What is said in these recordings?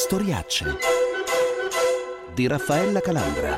Storiacce di Raffaella Calandra.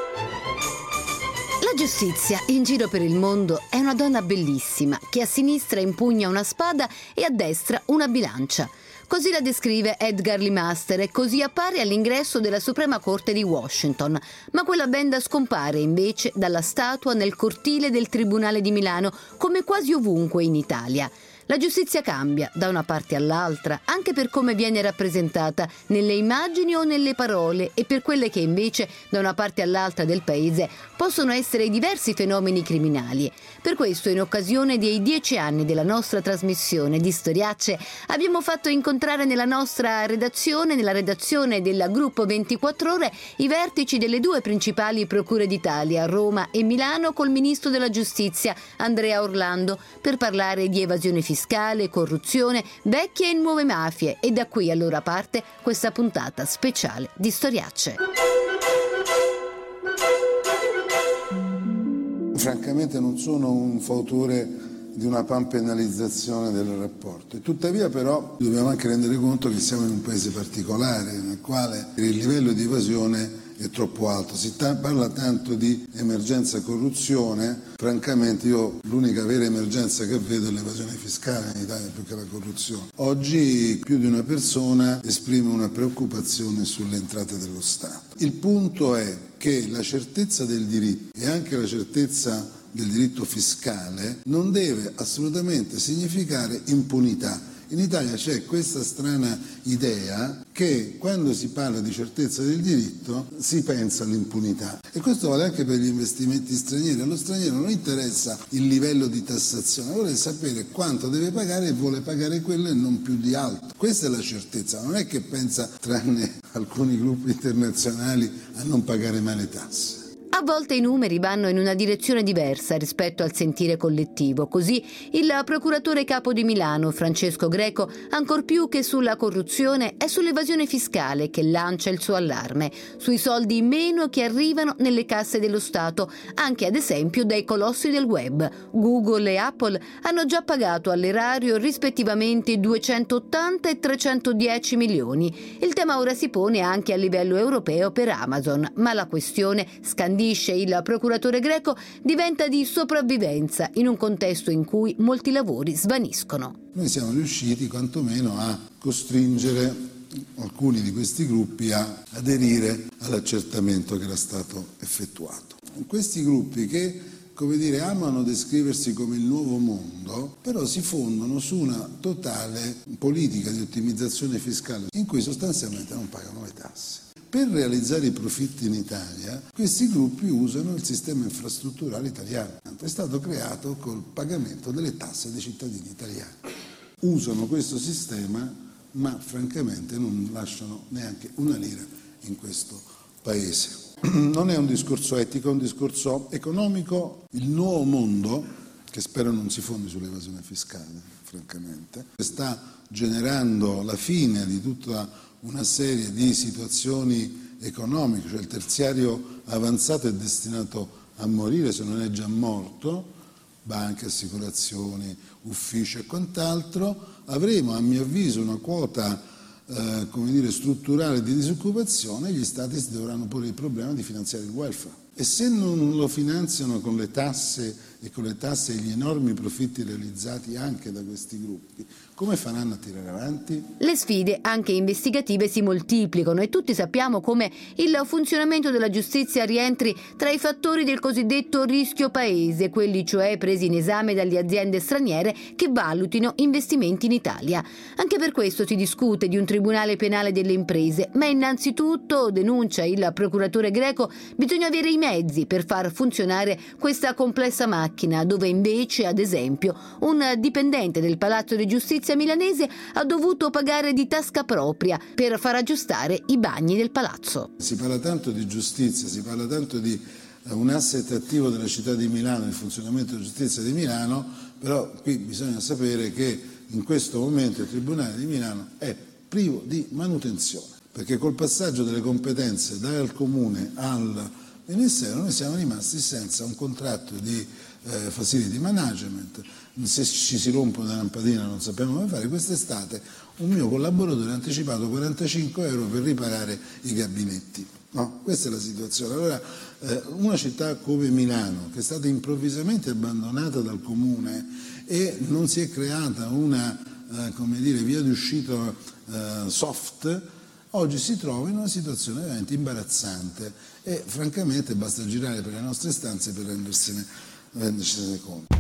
La giustizia in giro per il mondo è una donna bellissima che a sinistra impugna una spada e a destra una bilancia. Così la descrive Edgar Lee Master e così appare all'ingresso della Suprema Corte di Washington. Ma quella benda scompare invece dalla statua nel cortile del Tribunale di Milano, come quasi ovunque in Italia. La giustizia cambia da una parte all'altra, anche per come viene rappresentata nelle immagini o nelle parole, e per quelle che invece da una parte all'altra del paese possono essere i diversi fenomeni criminali. Per questo, in occasione dei 10 anni della nostra trasmissione di Storiacce, abbiamo fatto incontrare nella nostra redazione, nella redazione del Gruppo 24 Ore, i vertici delle due principali procure d'Italia, Roma e Milano, col ministro della Giustizia, Andrea Orlando, per parlare di evasione fiscale, corruzione, vecchie e nuove mafie, e da qui allora parte questa puntata speciale di Storiacce. Francamente non sono un fautore di una panpenalizzazione del rapporto. E tuttavia però dobbiamo anche rendere conto che siamo in un paese particolare nel quale il livello di evasione è troppo alto. Si parla tanto di emergenza corruzione, francamente io l'unica vera emergenza che vedo è l'evasione fiscale in Italia più che la corruzione. Oggi più di una persona esprime una preoccupazione sulle entrate dello Stato. Il punto è che la certezza del diritto e anche la certezza del diritto fiscale non deve assolutamente significare impunità. In Italia c'è questa strana idea che quando si parla di certezza del diritto si pensa all'impunità, e questo vale anche per gli investimenti stranieri. Allo straniero non interessa il livello di tassazione, vuole sapere quanto deve pagare e vuole pagare quello e non più di altro. Questa è la certezza, non è che pensa, tranne alcuni gruppi internazionali, a non pagare mai le tasse. A volte i numeri vanno in una direzione diversa rispetto al sentire collettivo. Così il procuratore capo di Milano, Francesco Greco, ancor più che sulla corruzione, è sull'evasione fiscale che lancia il suo allarme, sui soldi in meno che arrivano nelle casse dello Stato, anche ad esempio dai colossi del web. Google e Apple hanno già pagato all'erario rispettivamente 280 e 310 milioni. Il tema ora si pone anche a livello europeo per Amazon, ma la questione, scandisce il procuratore Greco, diventa di sopravvivenza in un contesto in cui molti lavori svaniscono. Noi siamo riusciti quantomeno a costringere alcuni di questi gruppi a aderire all'accertamento che era stato effettuato. Questi gruppi che, come dire, amano descriversi come il nuovo mondo, però si fondano su una totale politica di ottimizzazione fiscale in cui sostanzialmente non pagano le tasse. Per realizzare i profitti in Italia, questi gruppi usano il sistema infrastrutturale italiano. È stato creato col pagamento delle tasse dei cittadini italiani. Usano questo sistema, ma francamente non lasciano neanche una lira in questo paese. Non è un discorso etico, è un discorso economico. Il nuovo mondo, che spero non si fondi sull'evasione fiscale, francamente, sta generando la fine di tutta una serie di situazioni economiche, cioè il terziario avanzato è destinato a morire se non è già morto, banche, assicurazioni, uffici e quant'altro. Avremo, a mio avviso, una quota strutturale di disoccupazione, e gli stati si dovranno porre il problema di finanziare il welfare. E se non lo finanziano con le tasse e con le tasse e gli enormi profitti realizzati anche da questi gruppi, come faranno a tirare avanti? Le sfide, anche investigative, si moltiplicano e tutti sappiamo come il funzionamento della giustizia rientri tra i fattori del cosiddetto rischio paese, quelli cioè presi in esame dalle aziende straniere che valutino investimenti in Italia. Anche per questo si discute di un tribunale penale delle imprese, ma innanzitutto, denuncia il procuratore Greco, bisogna avere i mezzi per far funzionare questa complessa macchina, dove invece, ad esempio, un dipendente del Palazzo di Giustizia milanese ha dovuto pagare di tasca propria per far aggiustare i bagni del palazzo. Si parla tanto di giustizia, si parla tanto di un asset attivo della città di Milano, il funzionamento della giustizia di Milano, però qui bisogna sapere che in questo momento il Tribunale di Milano è privo di manutenzione, perché col passaggio delle competenze dal Comune al Ministero noi siamo rimasti senza un contratto di facility management. Se ci si rompe una lampadina non sappiamo come fare. Quest'estate un mio collaboratore ha anticipato 45 euro per riparare i gabinetti. No, questa è la situazione. Allora, una città come Milano, che è stata improvvisamente abbandonata dal comune e non si è creata una via di uscita soft, oggi si trova in una situazione veramente imbarazzante e francamente basta girare per le nostre stanze per rendersene conto.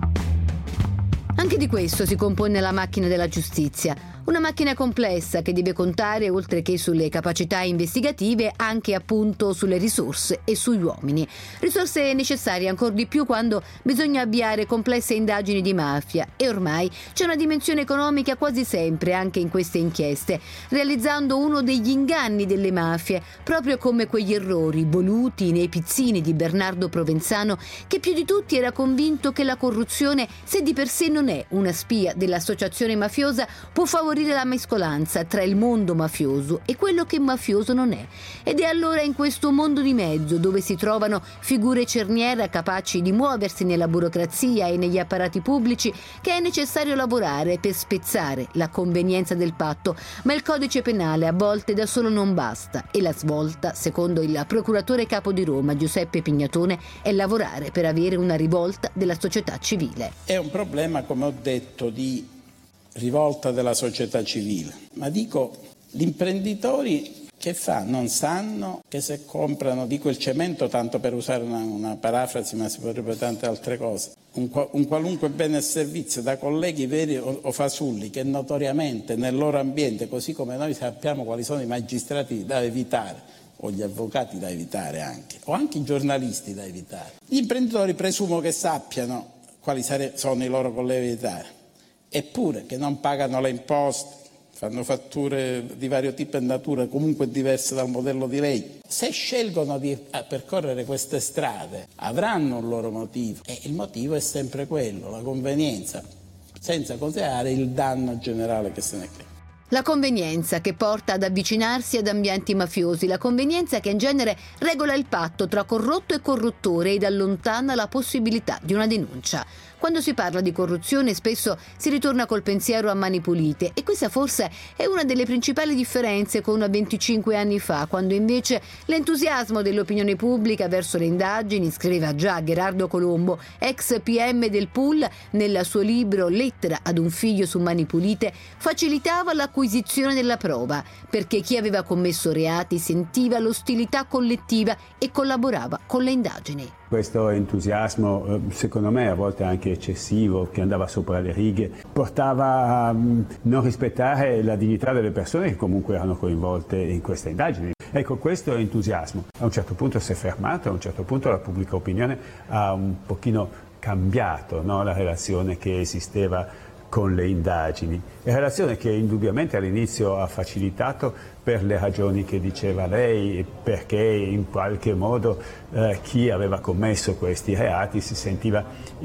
Anche di questo si compone la macchina della giustizia. Una macchina complessa che deve contare, oltre che sulle capacità investigative, anche appunto sulle risorse e sugli uomini. Risorse necessarie ancor di più quando bisogna avviare complesse indagini di mafia. E ormai c'è una dimensione economica quasi sempre anche in queste inchieste, realizzando uno degli inganni delle mafie, proprio come quegli errori voluti nei pizzini di Bernardo Provenzano, che più di tutti era convinto che la corruzione, se di per sé non è una spia dell'associazione mafiosa, può favorire la mescolanza tra il mondo mafioso e quello che mafioso non è. Ed è allora in questo mondo di mezzo, dove si trovano figure cerniera capaci di muoversi nella burocrazia e negli apparati pubblici, che è necessario lavorare per spezzare la convenienza del patto. Ma il codice penale a volte da solo non basta, e la svolta, secondo il procuratore capo di Roma Giuseppe Pignatone, è lavorare per avere una rivolta della società civile. È un problema, come ho detto, di rivolta della società civile, ma dico, gli imprenditori che non sanno che se comprano, dico il cemento tanto per usare una parafrasi, ma si potrebbe tante altre cose, un qualunque bene e servizio da colleghi veri o fasulli che notoriamente nel loro ambiente, così come noi sappiamo quali sono i magistrati da evitare, o gli avvocati da evitare anche, o anche i giornalisti da evitare, gli imprenditori presumo che sappiano quali sono i loro colleghi da evitare. Eppure che non pagano le imposte, fanno fatture di vario tipo e natura comunque diverse dal modello di legge. Se scelgono di percorrere queste strade avranno un loro motivo, e il motivo è sempre quello, la convenienza, senza considerare il danno generale che se ne crea. La convenienza che porta ad avvicinarsi ad ambienti mafiosi, la convenienza che in genere regola il patto tra corrotto e corruttore ed allontana la possibilità di una denuncia. Quando si parla di corruzione spesso si ritorna col pensiero a mani pulite, e questa forse è una delle principali differenze con 25 anni fa, quando invece l'entusiasmo dell'opinione pubblica verso le indagini, scriveva già Gherardo Colombo, ex PM del Pool, nel suo libro Lettera ad un figlio su mani pulite, facilitava l'acquisizione della prova, perché chi aveva commesso reati sentiva l'ostilità collettiva e collaborava con le indagini. Questo entusiasmo, secondo me a volte anche eccessivo, che andava sopra le righe, portava a non rispettare la dignità delle persone che comunque erano coinvolte in queste indagini. Ecco, questo entusiasmo a un certo punto si è fermato, a un certo punto la pubblica opinione ha un pochino cambiato, no? La relazione che esisteva con le indagini, relazione che indubbiamente all'inizio ha facilitato per le ragioni che diceva lei, perché in qualche modo chi aveva commesso questi reati si sentiva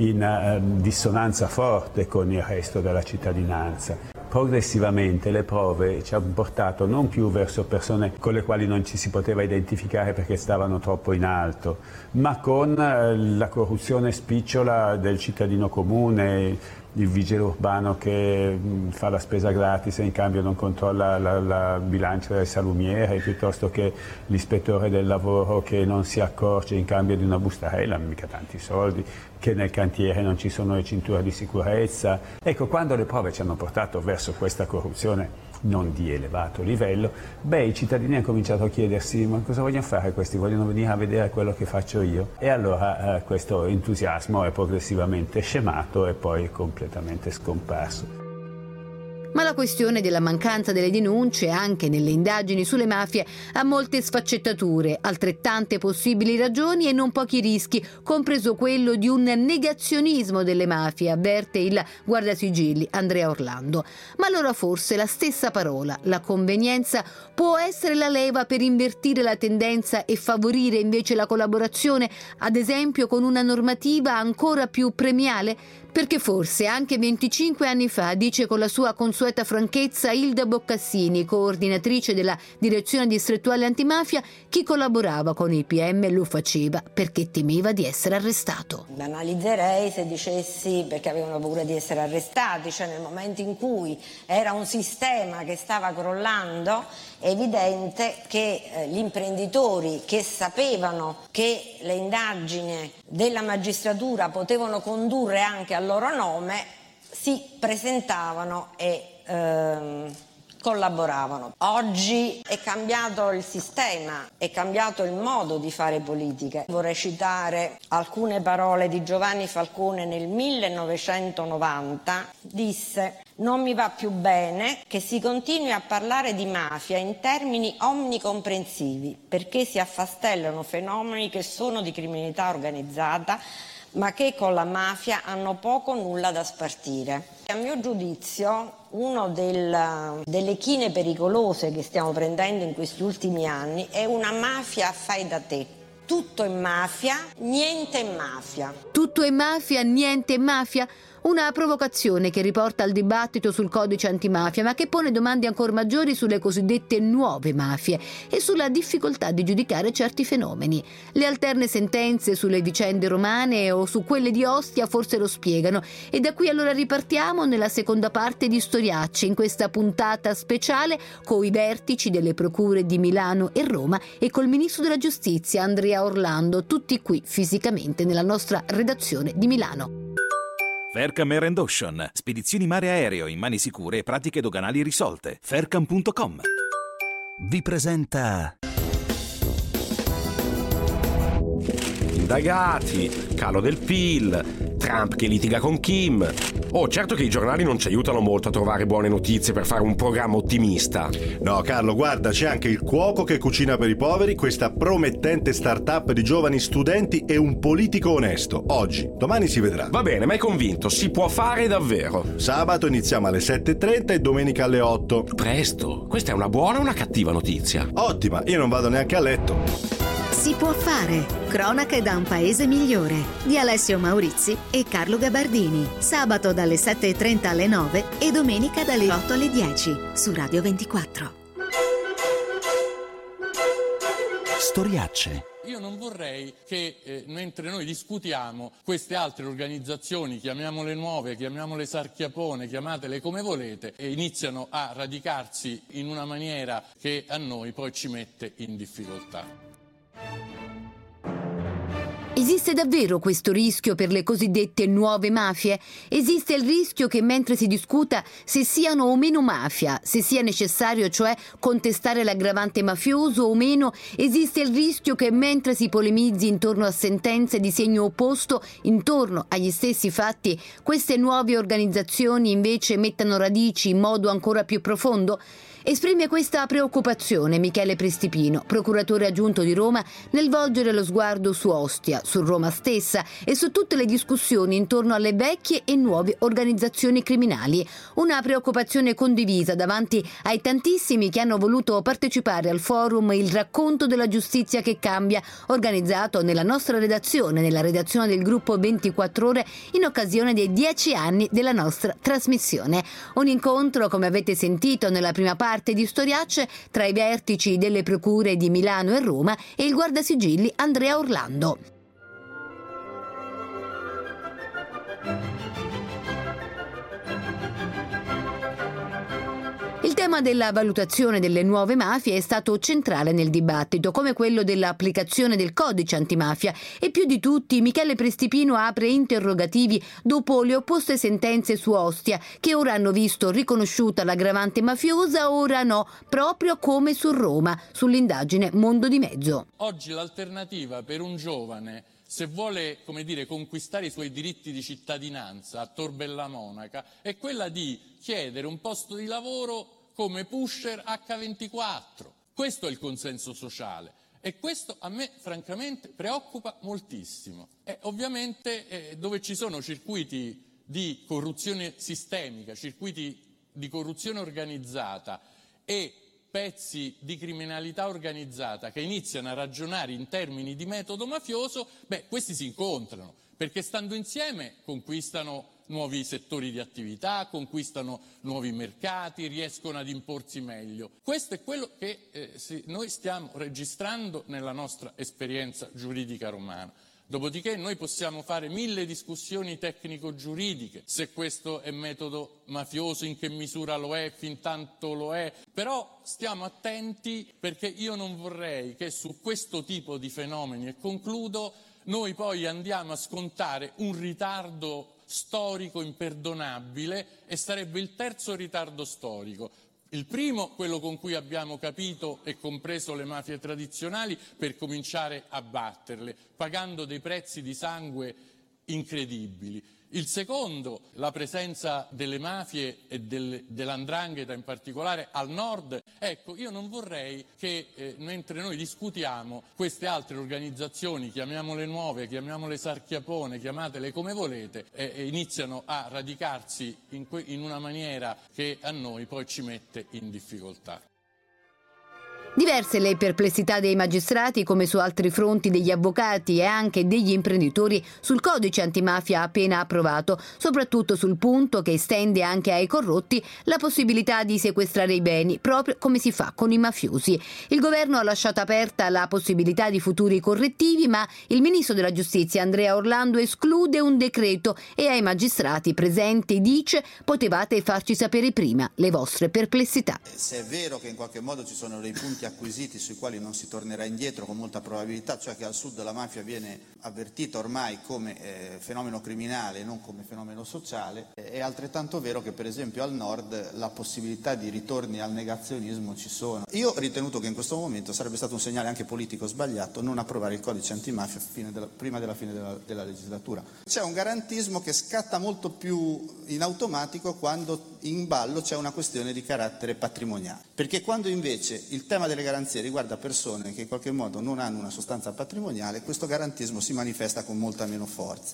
in dissonanza forte con il resto della cittadinanza. Progressivamente le prove ci hanno portato non più verso persone con le quali non ci si poteva identificare perché stavano troppo in alto, ma con la corruzione spicciola del cittadino comune, il vigile urbano che fa la spesa gratis e in cambio non controlla la bilancia del salumiere, piuttosto che l'ispettore del lavoro che non si accorge in cambio di una bustarella, mica tanti soldi, che nel cantiere non ci sono le cinture di sicurezza. Ecco, quando le prove ci hanno portato verso questa corruzione non di elevato livello, i cittadini hanno cominciato a chiedersi: ma cosa vogliono fare questi? Vogliono venire a vedere quello che faccio io? E allora questo entusiasmo è progressivamente scemato e poi completamente scomparso. Ma la questione della mancanza delle denunce, anche nelle indagini sulle mafie, ha molte sfaccettature, altrettante possibili ragioni e non pochi rischi, compreso quello di un negazionismo delle mafie, avverte il guardasigilli Andrea Orlando. Ma allora forse la stessa parola, la convenienza, può essere la leva per invertire la tendenza e favorire invece la collaborazione, ad esempio con una normativa ancora più premiale? Perché forse anche 25 anni fa, dice con la sua consueta franchezza Ilda Boccassini, coordinatrice della Direzione Distrettuale Antimafia, chi collaborava con il PM lo faceva perché temeva di essere arrestato. Banalizzerei se dicessi perché avevano paura di essere arrestati, cioè nel momento in cui era un sistema che stava crollando, è evidente che gli imprenditori che sapevano che le indagini della magistratura potevano condurre anche al loro nome si presentavano e collaboravano. Oggi è cambiato il sistema, è cambiato il modo di fare politica. Vorrei citare alcune parole di Giovanni Falcone nel 1990. Disse: non mi va più bene che si continui a parlare di mafia in termini omnicomprensivi, perché si affastellano fenomeni che sono di criminalità organizzata ma che con la mafia hanno poco o nulla da spartire. A mio giudizio, una delle chine pericolose che stiamo prendendo in questi ultimi anni è una mafia fai da te. Tutto è mafia, niente è mafia. Tutto è mafia, niente è mafia? Una provocazione che riporta al dibattito sul codice antimafia, ma che pone domande ancora maggiori sulle cosiddette nuove mafie e sulla difficoltà di giudicare certi fenomeni. Le alterne sentenze sulle vicende romane o su quelle di Ostia forse lo spiegano, e da qui allora ripartiamo nella seconda parte di Storiacce, in questa puntata speciale con i vertici delle procure di Milano e Roma e col ministro della Giustizia Andrea Orlando, tutti qui fisicamente nella nostra redazione di Milano. Faircam Air & Ocean. Spedizioni mare aereo in mani sicure e pratiche doganali risolte. Faircam.com vi presenta Indagati, calo del PIL, Trump che litiga con Kim. Oh, certo che i giornali non ci aiutano molto a trovare buone notizie per fare un programma ottimista. No, Carlo, guarda, c'è anche il cuoco che cucina per i poveri, questa promettente start-up di giovani studenti e un politico onesto. Oggi, domani si vedrà. Va bene, m'hai convinto, si può fare davvero. Sabato iniziamo alle 7:30 e domenica alle 8. Presto, questa è una buona o una cattiva notizia? Ottima, io non vado neanche a letto. Si può fare. Cronache da un paese migliore di Alessio Maurizi e Carlo Gabardini. Sabato dalle 7:30 alle 9 e domenica dalle 8 alle 10 su Radio 24. Storiacce. Io non vorrei che mentre noi discutiamo queste altre organizzazioni, chiamiamole nuove, chiamiamole sarchiapone, chiamatele come volete, e iniziano a radicarsi in una maniera che a noi poi ci mette in difficoltà. Esiste davvero questo rischio per le cosiddette nuove mafie? Esiste il rischio che mentre si discuta se siano o meno mafia, se sia necessario cioè contestare l'aggravante mafioso o meno, esiste il rischio che mentre si polemizzi intorno a sentenze di segno opposto, intorno agli stessi fatti, queste nuove organizzazioni invece mettano radici in modo ancora più profondo? Esprime questa preoccupazione Michele Prestipino, procuratore aggiunto di Roma, nel volgere lo sguardo su Ostia, su Roma stessa e su tutte le discussioni intorno alle vecchie e nuove organizzazioni criminali. Una preoccupazione condivisa davanti ai tantissimi che hanno voluto partecipare al forum Il racconto della giustizia che cambia, organizzato nella nostra redazione, nella redazione del gruppo 24 ore, in occasione dei 10 anni della nostra trasmissione. Un incontro, come avete sentito nella prima parte di Storiacce, tra i vertici delle procure di Milano e Roma e il guardasigilli Andrea Orlando. Il tema della valutazione delle nuove mafie è stato centrale nel dibattito, come quello dell'applicazione del codice antimafia, e più di tutti Michele Prestipino apre interrogativi dopo le opposte sentenze su Ostia, che ora hanno visto riconosciuta l'aggravante mafiosa, ora no, proprio come su Roma, sull'indagine Mondo di Mezzo. Oggi l'alternativa per un giovane, se vuole, conquistare i suoi diritti di cittadinanza a Tor Bella Monaca, è quella di chiedere un posto di lavoro come pusher H24. Questo è il consenso sociale e questo a me francamente preoccupa moltissimo. E ovviamente dove ci sono circuiti di corruzione sistemica, circuiti di corruzione organizzata e pezzi di criminalità organizzata che iniziano a ragionare in termini di metodo mafioso, questi si incontrano, perché stando insieme conquistano nuovi settori di attività, conquistano nuovi mercati, riescono ad imporsi meglio. Questo è quello che noi stiamo registrando nella nostra esperienza giuridica romana. Dopodiché noi possiamo fare 1000 discussioni tecnico-giuridiche, se questo è metodo mafioso, in che misura lo è, fin tanto lo è, però stiamo attenti, perché io non vorrei che su questo tipo di fenomeni, e concludo, noi poi andiamo a scontare un ritardo storico imperdonabile, e sarebbe il terzo ritardo storico. Il primo, quello con cui abbiamo capito e compreso le mafie tradizionali, per cominciare a batterle, pagando dei prezzi di sangue incredibili. Il secondo, la presenza delle mafie e dell''ndrangheta in particolare al nord. Ecco, io non vorrei che mentre noi discutiamo queste altre organizzazioni, chiamiamole nuove, chiamiamole sarchiapone, chiamatele come volete, iniziano a radicarsi in una maniera che a noi poi ci mette in difficoltà. Diverse le perplessità dei magistrati, come su altri fronti degli avvocati e anche degli imprenditori, sul codice antimafia appena approvato, soprattutto sul punto che estende anche ai corrotti la possibilità di sequestrare i beni, proprio come si fa con i mafiosi. Il governo ha lasciato aperta la possibilità di futuri correttivi, ma il ministro della giustizia Andrea Orlando esclude un decreto e ai magistrati presenti dice: potevate farci sapere prima le vostre perplessità. Se è vero che in qualche modo ci sono dei punti acquisiti sui quali non si tornerà indietro con molta probabilità, cioè che al sud la mafia viene avvertita ormai come fenomeno criminale e non come fenomeno sociale, è altrettanto vero che per esempio al nord la possibilità di ritorni al negazionismo ci sono. Io ho ritenuto che in questo momento sarebbe stato un segnale anche politico sbagliato non approvare il codice antimafia prima della fine della legislatura. C'è un garantismo che scatta molto più in automatico quando in ballo c'è una questione di carattere patrimoniale, perché quando invece il tema delle garanzie riguarda persone che in qualche modo non hanno una sostanza patrimoniale, questo garantismo si manifesta con molta meno forza.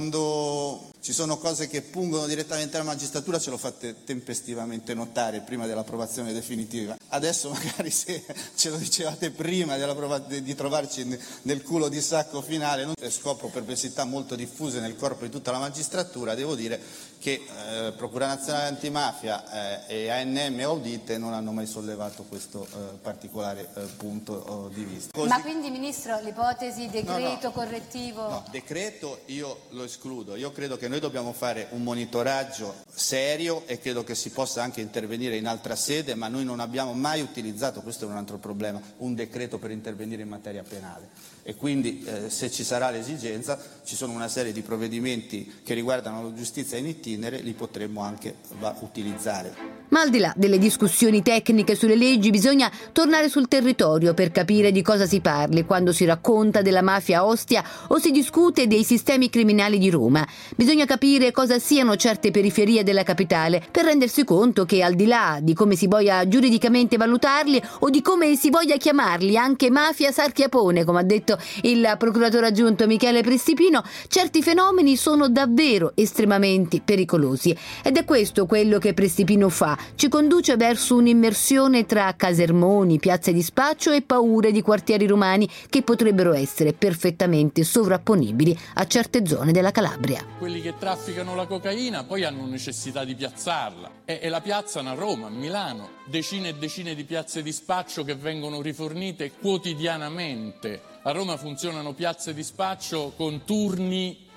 Quando ci sono cose che pungono direttamente alla magistratura ce lo fate tempestivamente notare prima dell'approvazione definitiva. Adesso magari se ce lo dicevate prima di trovarci nel culo di sacco finale, scopro perplessità molto diffuse nel corpo di tutta la magistratura. Devo dire che Procura Nazionale Antimafia e ANM Audite non hanno mai sollevato questo particolare punto di vista. Così... Ma quindi, Ministro, l'ipotesi decreto correttivo? No, decreto io lo escludo. Io credo che noi dobbiamo fare un monitoraggio serio e credo che si possa anche intervenire in altra sede, ma noi non abbiamo mai utilizzato, questo è un altro problema, un decreto per intervenire in materia penale. E quindi se ci sarà l'esigenza ci sono una serie di provvedimenti che riguardano la giustizia in itinere, li potremmo anche utilizzare. Ma al di là delle discussioni tecniche sulle leggi bisogna tornare sul territorio per capire di cosa si parli quando si racconta della mafia a Ostia o si discute dei sistemi criminali di Roma. Bisogna capire cosa siano certe periferie della capitale per rendersi conto che al di là di come si voglia giuridicamente valutarli o di come si voglia chiamarli anche mafia sarchiapone, come ha detto il procuratore aggiunto Michele Prestipino, certi fenomeni sono davvero estremamente pericolosi. Ed è questo quello che Prestipino fa, ci conduce verso un'immersione tra casermoni, piazze di spaccio e paure di quartieri romani che potrebbero essere perfettamente sovrapponibili a certe zone della Calabria. Quelli che trafficano la cocaina poi hanno necessità di piazzarla e la piazzano a Roma, a Milano, decine e decine di piazze di spaccio che vengono rifornite quotidianamente. A Roma funzionano piazze di spaccio con turni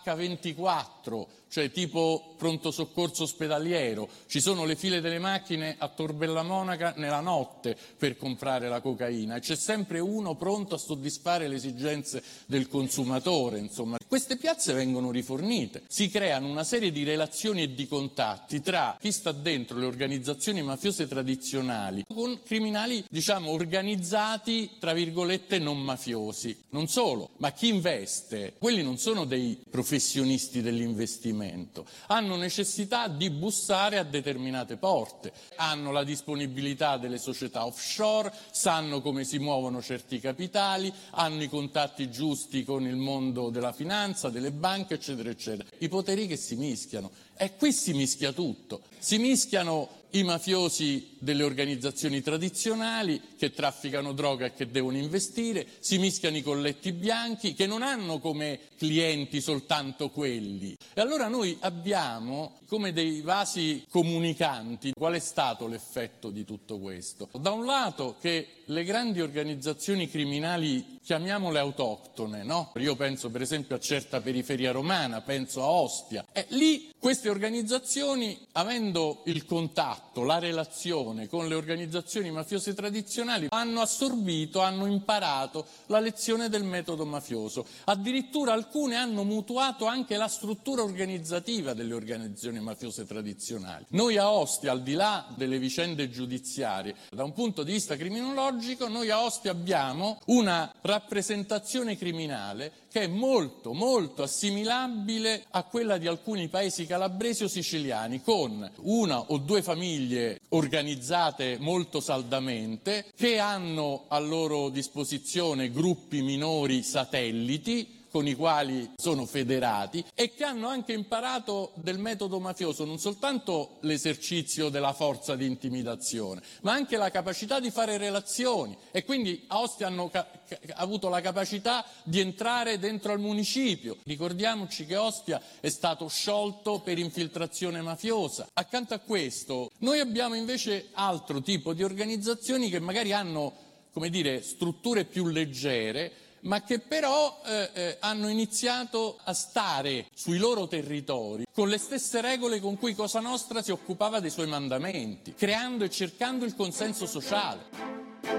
H24, cioè tipo pronto soccorso ospedaliero. Ci sono le file delle macchine a Tor Bella Monaca nella notte per comprare la cocaina e c'è sempre uno pronto a soddisfare le esigenze del consumatore. Insomma, queste piazze vengono rifornite, si creano una serie di relazioni e di contatti tra chi sta dentro le organizzazioni mafiose tradizionali con criminali, diciamo, organizzati, tra virgolette, non mafiosi. Non solo, ma chi investe, quelli non sono dei professionisti dell'investimento, hanno necessità di bussare a determinate porte, hanno la disponibilità delle società offshore, sanno come si muovono certi capitali, hanno i contatti giusti con il mondo della finanza, delle banche, eccetera, eccetera. I poteri che si mischiano. E qui si mischia tutto. Si mischiano i mafiosi delle organizzazioni tradizionali che trafficano droga e che devono investire, si mischiano i colletti bianchi che non hanno come clienti soltanto quelli. E allora noi abbiamo come dei vasi comunicanti. Qual è stato l'effetto di tutto questo? Da un lato che le grandi organizzazioni criminali, chiamiamole autoctone, no? Io penso per esempio a certa periferia romana, penso a Ostia. E lì queste organizzazioni, avendo il contatto, la relazione con le organizzazioni mafiose tradizionali, hanno assorbito, hanno imparato la lezione del metodo mafioso. Addirittura alcune hanno mutuato anche la struttura organizzativa delle organizzazioni mafiose tradizionali. Noi a Ostia, al di là delle vicende giudiziarie, da un punto di vista criminologico, noi a Ostia abbiamo una rappresentazione criminale che è molto, molto assimilabile a quella di alcuni paesi calabresi o siciliani, con una o due famiglie organizzate molto saldamente, che hanno a loro disposizione gruppi minori satelliti, con i quali sono federati e che hanno anche imparato del metodo mafioso non soltanto l'esercizio della forza di intimidazione, ma anche la capacità di fare relazioni, e quindi a Ostia hanno avuto la capacità di entrare dentro al municipio. Ricordiamoci che Ostia è stato sciolto per infiltrazione mafiosa. Accanto a questo noi abbiamo invece altro tipo di organizzazioni che magari hanno, come dire, strutture più leggere, ma che però hanno iniziato a stare sui loro territori con le stesse regole con cui Cosa Nostra si occupava dei suoi mandamenti, creando e cercando il consenso sociale.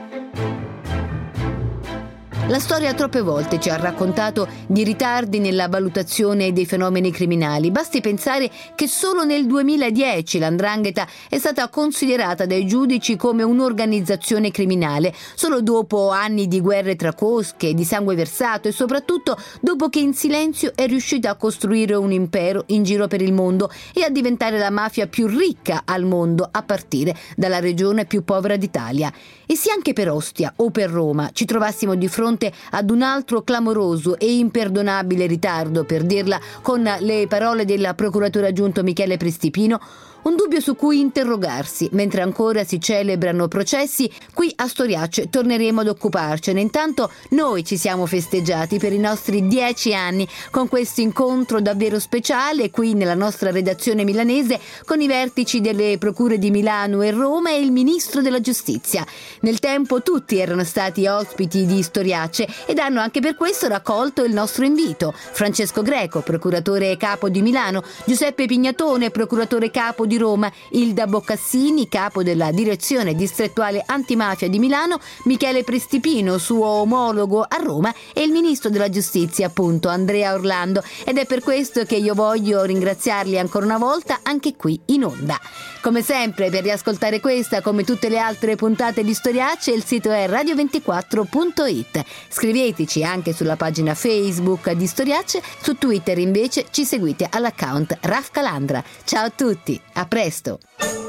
La storia troppe volte ci ha raccontato di ritardi nella valutazione dei fenomeni criminali. Basti pensare che solo nel 2010 l''ndrangheta è stata considerata dai giudici come un'organizzazione criminale, solo dopo anni di guerre tra cosche, di sangue versato e soprattutto dopo che in silenzio è riuscita a costruire un impero in giro per il mondo e a diventare la mafia più ricca al mondo, a partire dalla regione più povera d'Italia. E se anche per Ostia o per Roma ci trovassimo di fronte ad un altro clamoroso e imperdonabile ritardo, per dirla con le parole del procuratore aggiunto Michele Prestipino, un dubbio su cui interrogarsi mentre ancora si celebrano processi, qui a Storiacce torneremo ad occuparcene. Intanto noi ci siamo festeggiati per i nostri 10 anni con questo incontro davvero speciale qui nella nostra redazione milanese con i vertici delle procure di Milano e Roma e il ministro della giustizia. Nel tempo tutti erano stati ospiti di Storiacce ed hanno anche per questo raccolto il nostro invito. Francesco Greco, procuratore capo di Milano, Giuseppe Pignatone, procuratore capo di Roma, Ilda Boccassini, capo della direzione distrettuale antimafia di Milano, Michele Prestipino, suo omologo a Roma, e il ministro della giustizia, appunto, Andrea Orlando. Ed è per questo che io voglio ringraziarli ancora una volta anche qui in onda. Come sempre, per riascoltare questa come tutte le altre puntate di Storiacce, il sito è radio24.it. Scriveteci anche sulla pagina Facebook di Storiacce, su Twitter invece ci seguite all'account Raf Calandra. Ciao a tutti, a presto!